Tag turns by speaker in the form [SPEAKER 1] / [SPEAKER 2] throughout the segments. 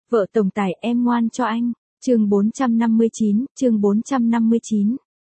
[SPEAKER 1] Vợ tổng tài em ngoan cho anh. Chương 459, chương 459.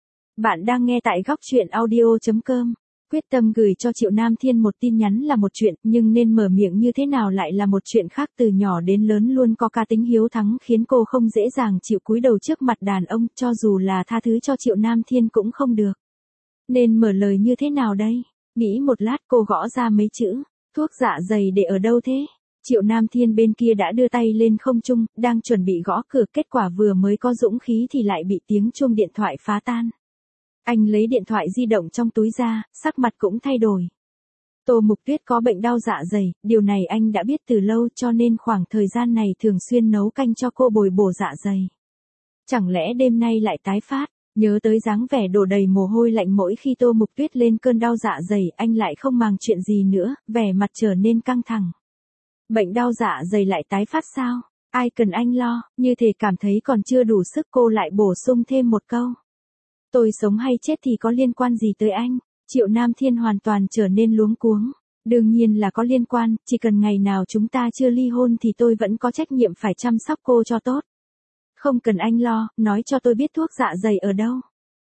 [SPEAKER 1] Bạn đang nghe tại góc truyện audio.com. Quyết tâm gửi cho Triệu Nam Thiên một tin nhắn là một chuyện, nhưng nên mở miệng như thế nào lại là một chuyện khác. Từ nhỏ đến lớn luôn có cá tính hiếu thắng khiến cô không dễ dàng chịu cúi đầu trước mặt đàn ông, cho dù là tha thứ cho Triệu Nam Thiên cũng không được. Nên mở lời như thế nào đây? Nghĩ một lát cô gõ ra mấy chữ, thuốc dạ dày để ở đâu thế? Triệu Nam Thiên bên kia đã đưa tay lên không trung, đang chuẩn bị gõ cửa, kết quả vừa mới có dũng khí thì lại bị tiếng chuông điện thoại phá tan. Anh lấy điện thoại di động trong túi ra, sắc mặt cũng thay đổi. Tô Mục Tuyết có bệnh đau dạ dày, điều này anh đã biết từ lâu, cho nên khoảng thời gian này thường xuyên nấu canh cho cô bồi bổ dạ dày. Chẳng lẽ đêm nay lại tái phát? Nhớ tới dáng vẻ đổ đầy mồ hôi lạnh mỗi khi Tô Mục Tuyết lên cơn đau dạ dày, anh lại không màng chuyện gì nữa, vẻ mặt trở nên căng thẳng. Bệnh đau dạ dày lại tái phát sao? Ai cần anh lo? Như thể cảm thấy còn chưa đủ sức, cô lại bổ sung thêm một câu. Tôi sống hay chết thì có liên quan gì tới anh? Triệu Nam Thiên hoàn toàn trở nên luống cuống. Đương nhiên là có liên quan, chỉ cần ngày nào chúng ta chưa ly hôn thì tôi vẫn có trách nhiệm phải chăm sóc cô cho tốt. Không cần anh lo, nói cho tôi biết thuốc dạ dày ở đâu.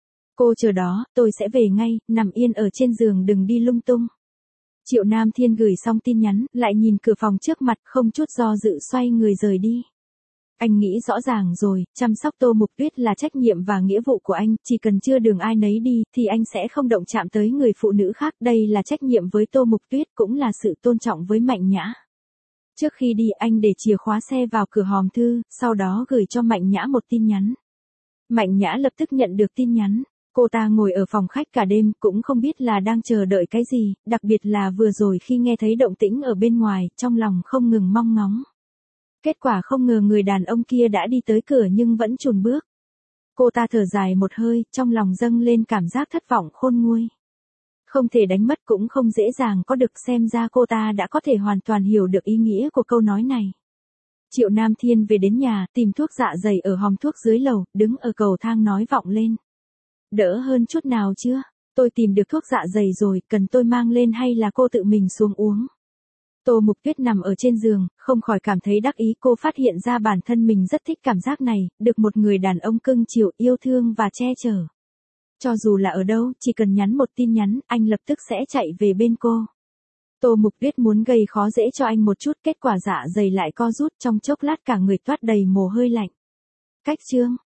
[SPEAKER 1] Cô chờ đó, tôi sẽ về ngay, nằm yên ở trên giường đừng đi lung tung. Triệu Nam Thiên gửi xong tin nhắn, lại nhìn cửa phòng trước mặt, không chút do dự xoay người rời đi. Anh nghĩ rõ ràng rồi, chăm sóc Tô Mục Tuyết là trách nhiệm và nghĩa vụ của anh, chỉ cần chưa đường ai nấy đi, thì anh sẽ không động chạm tới người phụ nữ khác, đây là trách nhiệm với Tô Mục Tuyết, cũng là sự tôn trọng với Mạnh Nhã. Trước khi đi anh để chìa khóa xe vào cửa hòm thư, sau đó gửi cho Mạnh Nhã một tin nhắn. Mạnh Nhã lập tức nhận được tin nhắn. Cô ta ngồi ở phòng khách cả đêm, cũng không biết là đang chờ đợi cái gì, đặc biệt là vừa rồi khi nghe thấy động tĩnh ở bên ngoài, trong lòng không ngừng mong ngóng. Kết quả không ngờ người đàn ông kia đã đi tới cửa nhưng vẫn chùn bước. Cô ta thở dài một hơi, trong lòng dâng lên cảm giác thất vọng khôn nguôi. Không thể đánh mất cũng không dễ dàng có được, xem ra cô ta đã có thể hoàn toàn hiểu được ý nghĩa của câu nói này. Triệu Nam Thiên về đến nhà, tìm thuốc dạ dày ở hòm thuốc dưới lầu, đứng ở cầu thang nói vọng lên. Đỡ hơn chút nào chưa? Tôi tìm được thuốc dạ dày rồi, cần tôi mang lên hay là cô tự mình xuống uống? Tô Mục Tuyết nằm ở trên giường, không khỏi cảm thấy đắc ý, cô phát hiện ra bản thân mình rất thích cảm giác này, được một người đàn ông cưng chiều, yêu thương và che chở. Cho dù là ở đâu, chỉ cần nhắn một tin nhắn, anh lập tức sẽ chạy về bên cô. Tô Mục Tuyết muốn gây khó dễ cho anh một chút, kết quả dạ dày lại co rút, trong chốc lát cả người toát đầy mồ hôi lạnh. Cách chương